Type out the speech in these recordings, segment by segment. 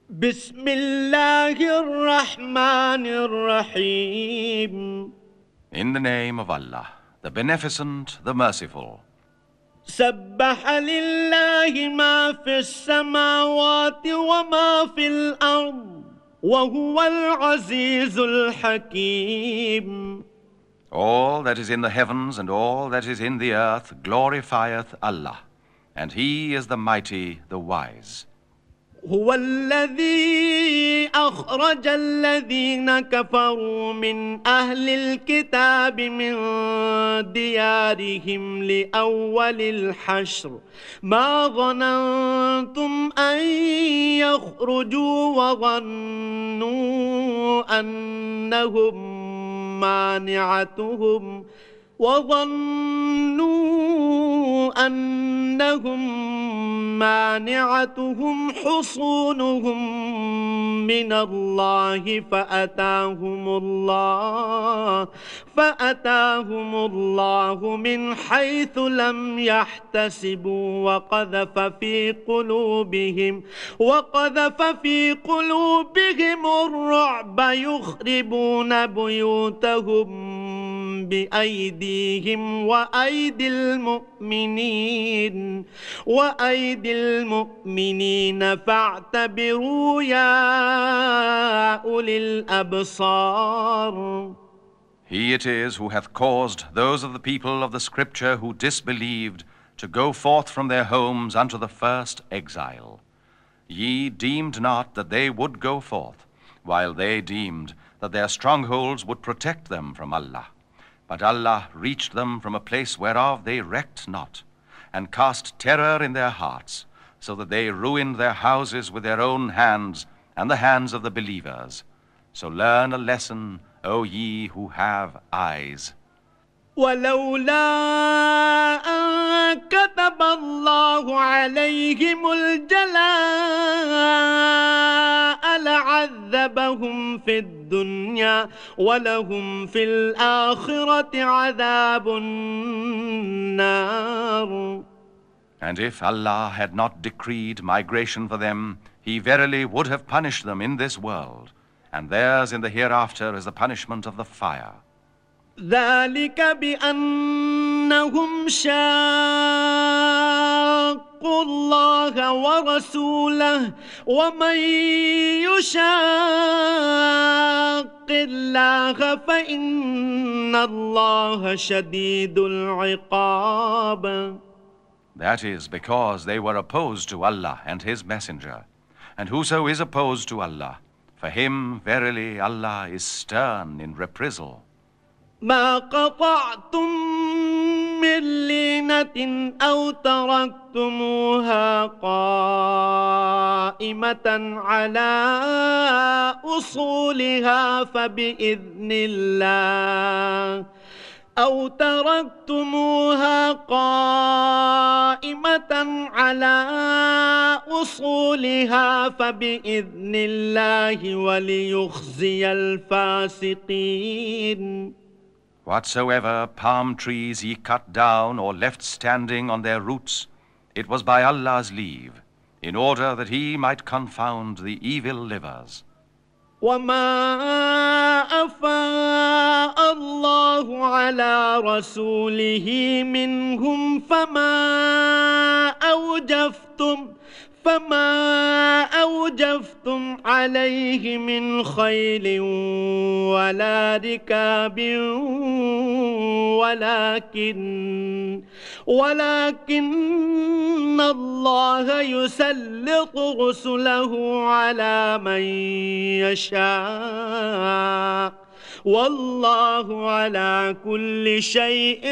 بسم الله الرحمن الرحيم. In the name of Allah, the Beneficent, the Merciful. سبح لله ما في السماوات وما في الأرض وهو العزيز الحكيم. All that is in the heavens and all that is in the earth glorifieth Allah, and He is the mighty, the wise. هو الذي أخرج الذين كفروا من أهل الكتاب من ديارهم لأول الحشر ما ظننتم أن يخرجوا وظنوا أنهم مانعتهم حصونهم من الله فأتاهم الله من حيث لم يحتسبوا وقذف في قلوبهم الرعب يخربون بيوتهم بأيديهم وأيدي المؤمنين فاعتبروا يا أولي الأبصار. He it is who hath caused those of the people of the Scripture who disbelieved to go forth from their homes unto the first exile. Ye deemed not that they would go forth, while they deemed that their strongholds would protect them from Allah. But Allah reached them from a place whereof they recked not, and cast terror in their hearts, so that they ruined their houses with their own hands and the hands of the believers. So learn a lesson, O ye who have eyes. ولولا أن كتب الله عليهم الجلاء لعذبهم في الدنيا ولهم في الآخرة عذاب النار. And if Allah had not decreed migration for them, He verily would have punished them in this world, and theirs in the hereafter is the punishment of the fire. ذلك بأنهم شاقوا الله ورسوله ومن يشاق الله فإن الله شديد العقاب. That is because they were opposed to Allah and His Messenger. And whoso is opposed to Allah, for him verily Allah is stern in reprisal. ما قطعتم من لينة أو تركتموها قائمة على أصولها فبإذن الله وليخزي الفاسقين. Whatsoever palm trees ye cut down or left standing on their roots, it was by Allah's leave, in order that He might confound the evil livers. وما أفاء الله على رسوله منهم فما أوجفتم عليه من خيل ولا ركاب ولكن الله يسلط رسله على من يشاء والله على كل شيء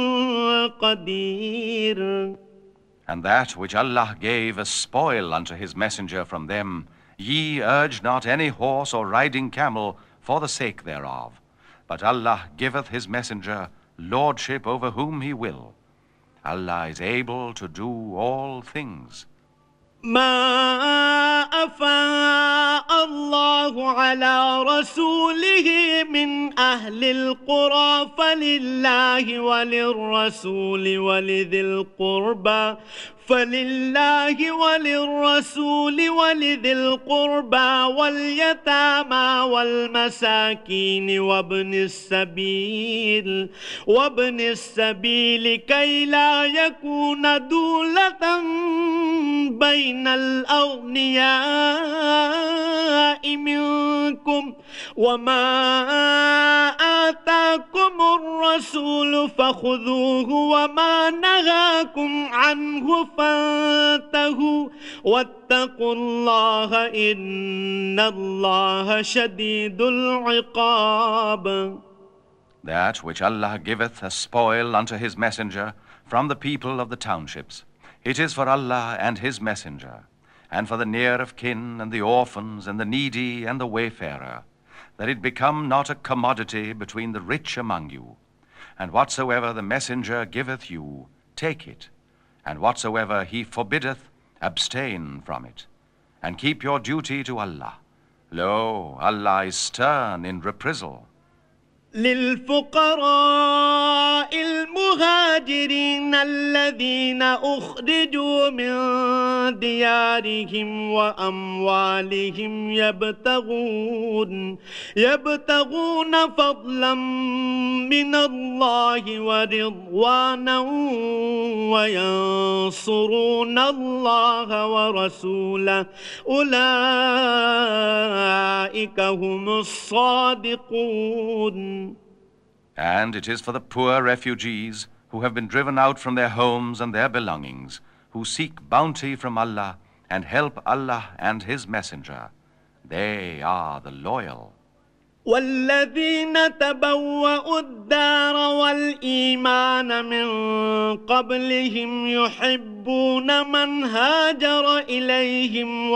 قدير. And that which Allah gave as spoil unto His Messenger from them, ye urge not any horse or riding camel for the sake thereof. But Allah giveth His Messenger lordship over whom He will. Allah is able to do all things. ما أفاء الله الله على رسوله من أهل القرى فلله وللرسول ولذي القربى واليتامى والمساكين وابن السبيل كي لا يكون دولة بين الأغنياء منكم وما آتاكم الرسول فخذوه وما نهاكم عنه فانتهوا واتقوا الله إن الله شديد العقاب. That which Allah giveth as spoil unto his messenger from the people of the townships, it is for Allah and his messenger, and for the near of kin and the orphans and the needy and the wayfarer, that it become not a commodity between the rich among you. And whatsoever the messenger giveth you, take it, and whatsoever he forbiddeth, abstain from it, and keep your duty to Allah. Lo, Allah is stern in reprisal. للفقراء المهاجرين الذين أخرجوا من ديارهم وأموالهم يبتغون فضلا من الله ورضوانا وينصرون الله ورسوله أولئك هم الصادقون. And it is for the poor refugees who have been driven out from their homes and their belongings, who seek bounty from Allah and help Allah and His Messenger. They are the loyal. والذين تبوأوا الدار والإيمان من قبلهم يحبون من هاجر إليهم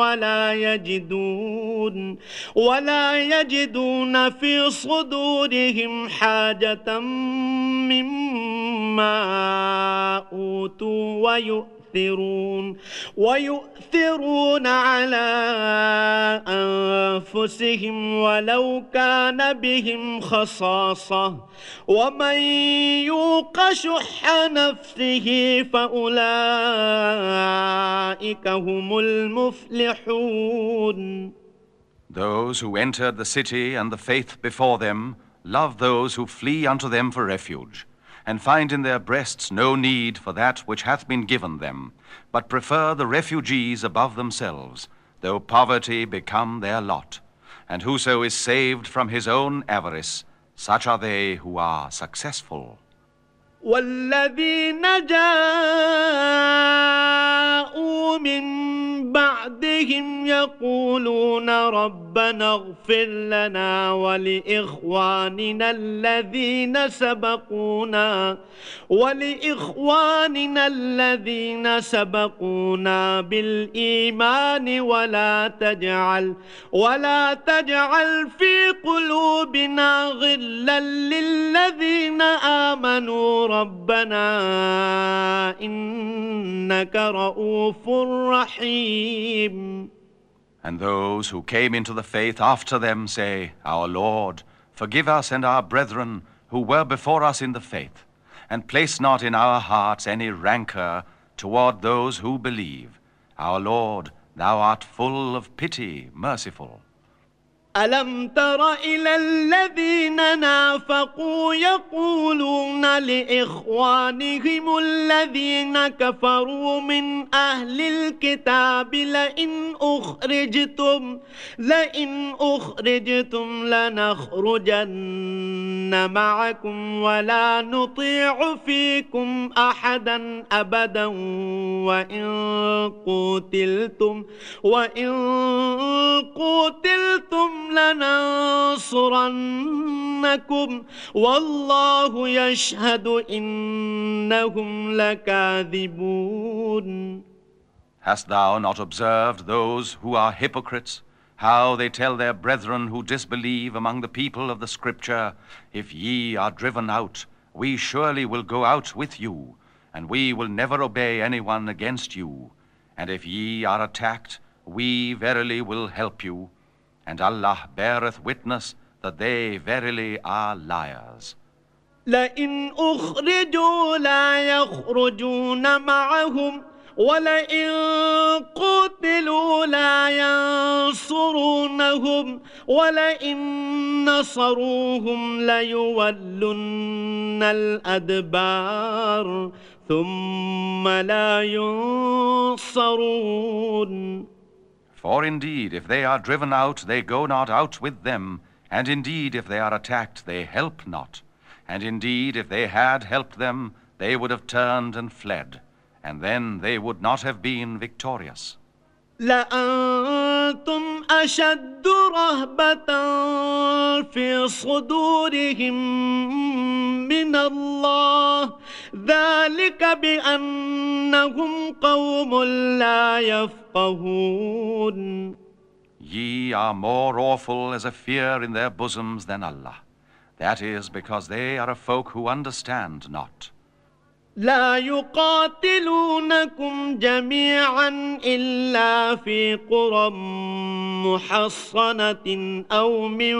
ولا يجدون في صدورهم حاجة مما أوتوا ويؤثرون على أنفسهم ولو كان بهم خصاصة ومن يوق شح نفسه فأولئك هم المفلحون. Those who entered the city and the faith before them love those who flee unto them for refuge, and find in their breasts no need for that which hath been given them, but prefer the refugees above themselves, though poverty become their lot. And whoso is saved from his own avarice, such are they who are successful. والذين جاءوا من بعدهم يقولون ربنا اغفر لنا ولإخواننا الذين سبقونا بالإيمان ولا تجعل في قلوبنا غلا للذين آمنوا ربنا إنك رؤوف رحيم. And those who came into the faith after them say, Our Lord, forgive us and our brethren who were before us in the faith, and place not in our hearts any rancor toward those who believe. Our Lord, thou art full of pity, merciful. ألم تر إلى الذين نافقوا يقولون لإخوانهم الذين كفروا من أهل الكتاب لئن أخرجتم لنخرجن معكم ولا نطيع فيكم أحدا أبدا وإن قتلتم لننصرنكم والله يشهد إنهم لكاذبون. Hast thou not observed those who are hypocrites, how they tell their brethren who disbelieve among the people of the Scripture, If ye are driven out, we surely will go out with you, and we will never obey anyone against you. And if ye are attacked, we verily will help you. and Allah beareth witness that they verily are liars. لئن أخرجوا لا يخرجون معهم ولئن قتلوا لا ينصرونهم ولئن نصروهم ليولن الأدبار ثم لا ينصرون. For indeed, if they are driven out, they go not out with them, and indeed, if they are attacked, they help not. And indeed, if they had helped them, they would have turned and fled, and then they would not have been victorious. لأنتم أشد رهبة في صدورهم من الله ذلك بأنهم قوم لا يفقهون. Ye are more awful as a fear in their bosoms than Allah. That is because they are a folk who understand not. لا يقاتلونكم جميعا إلا في قرى محصنة أو من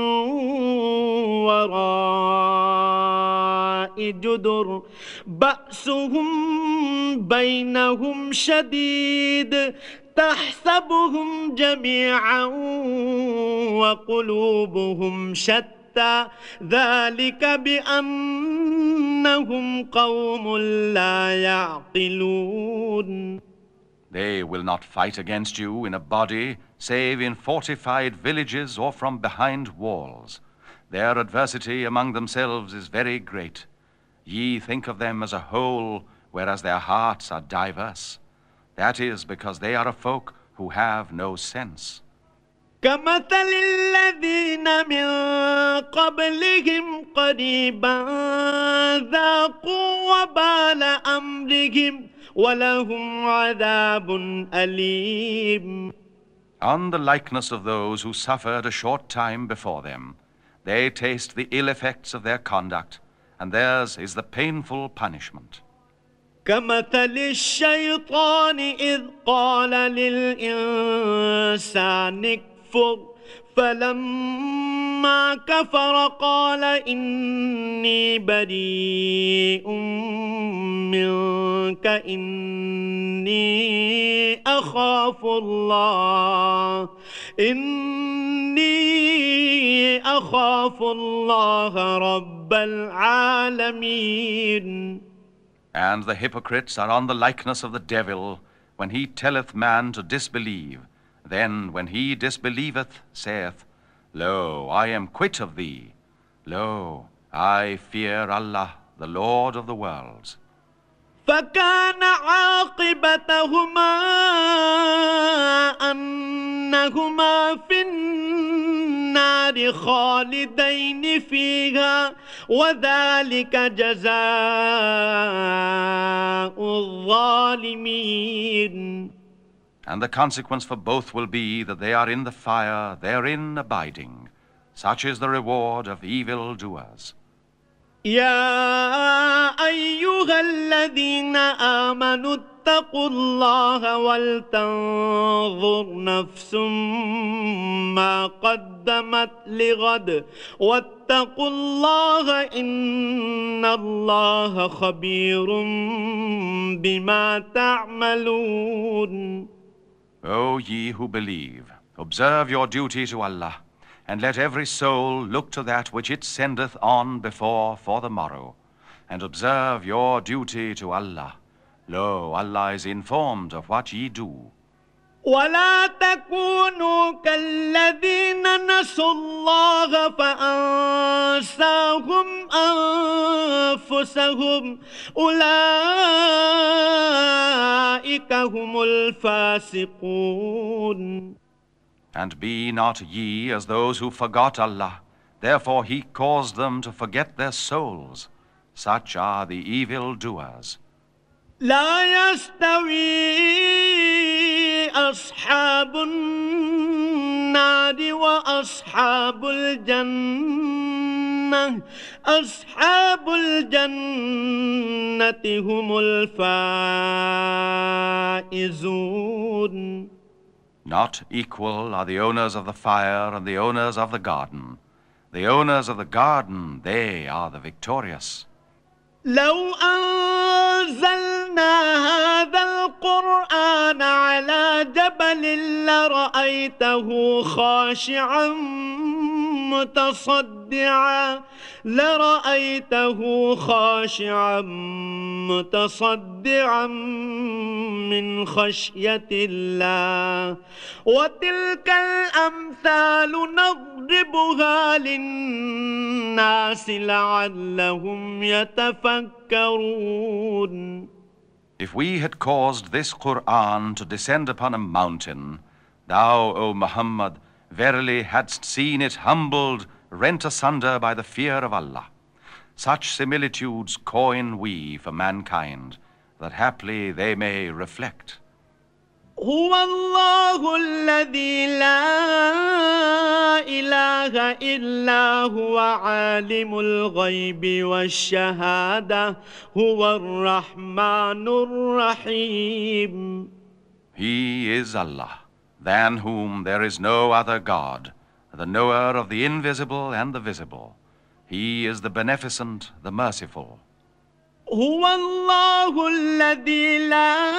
وراء جدر بأسهم بينهم شديد تحسبهم جميعا وقلوبهم شتى ذلك بأنهم قوم لا يعقلون. They will not fight against you in a body, save in fortified villages or from behind walls. Their adversity among themselves is very great. Ye think of them as a whole, whereas their hearts are diverse. That is because they are a folk who have no sense. كمثل الذين من قبلهم قريبا ذاقوا وبال أمرهم ولهم عذاب أليم. On the likeness of those who suffered a short time before them, they taste the ill effects of their conduct, and theirs is the painful punishment. كمثل الشيطان إذ قال للإنسان اكفر فلما كفر قال إني بريء منك إني أخاف الله رب العالمين. And the hypocrites are on the likeness of the devil, when he telleth man to disbelieve. Then when he disbelieveth, saith, Lo, I am quit of thee. Lo, I fear Allah, the Lord of the worlds. فكان عاقبتهما أنهما في النار خالدين فيها وذلك جزاء الظالمين. And the consequence for both will be that they are in the fire, therein abiding. Such is the reward of evil doers. يا أيها الذين آمنوا اتقوا الله ولتنظر نفس ما قدمت لغد واتقوا الله إن الله خبير بما تعملون. O ye who believe, observe your duty to Allah, and let every soul look to that which it sendeth on before for the morrow, and observe your duty to Allah. Lo, Allah is informed of what ye do. ولا تكونوا كالذين نسوا الله فأنساهم أنفسهم أولئك هم الفاسقون. And be not ye as those who forgot Allah, therefore He caused them to forget their souls. Such are the evil doers. لا يستوي أصحاب النار وأصحاب الجنة أصحاب الجنة هم الفائزون. Not equal are the owners of the fire and the owners of the garden. The owners of the garden, they are the victorious. لو أنزلنا هذا القرآن على جبل لرأيته خاشعا متصدعا من خشية الله وتلك الأمثال نضربها للناس لعلهم يتفكرون. If we had caused this Qur'an to descend upon a mountain, thou, O Muhammad, verily hadst seen it humbled, rent asunder by the fear of Allah. Such similitudes coin we for mankind, that haply they may reflect. هو الله الذي لا إله إلا هو عالم الغيب والشهادة هو الرحمن الرحيم. He is Allah, than whom there is no other God, the knower of the invisible and the visible. He is the beneficent, the merciful. هو الله الذي لا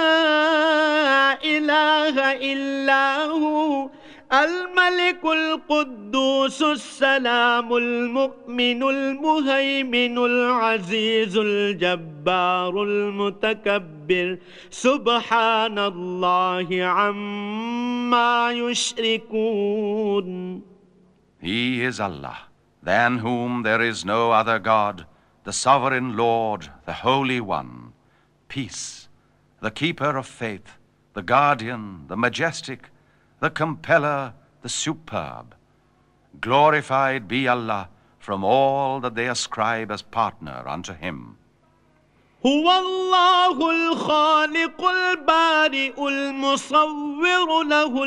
إله إلا هو الملك القدوس السلام المؤمن المهيمن العزيز الجبار المتكبر سبحان الله عما يشركون. He is Allah, than whom there is no other God, the sovereign Lord, the Holy One, peace, the keeper of faith, the guardian, the majestic, the compeller, the superb. Glorified be Allah from all that they ascribe as partner unto Him. هو الله الخالق البارئ المصور له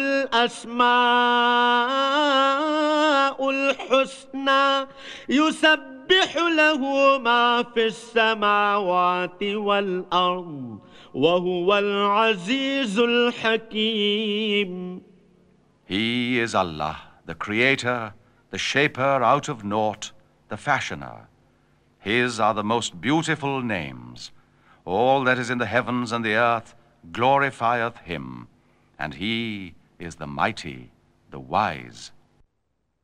الأسماء الحسنى يسبح له ما في السماوات والأرض وهو العزيز الحكيم. He is Allah, the Creator, the Shaper out of naught, the Fashioner. His are the most beautiful names. All that is in the heavens and the earth glorifieth Him, and He is the mighty, the wise.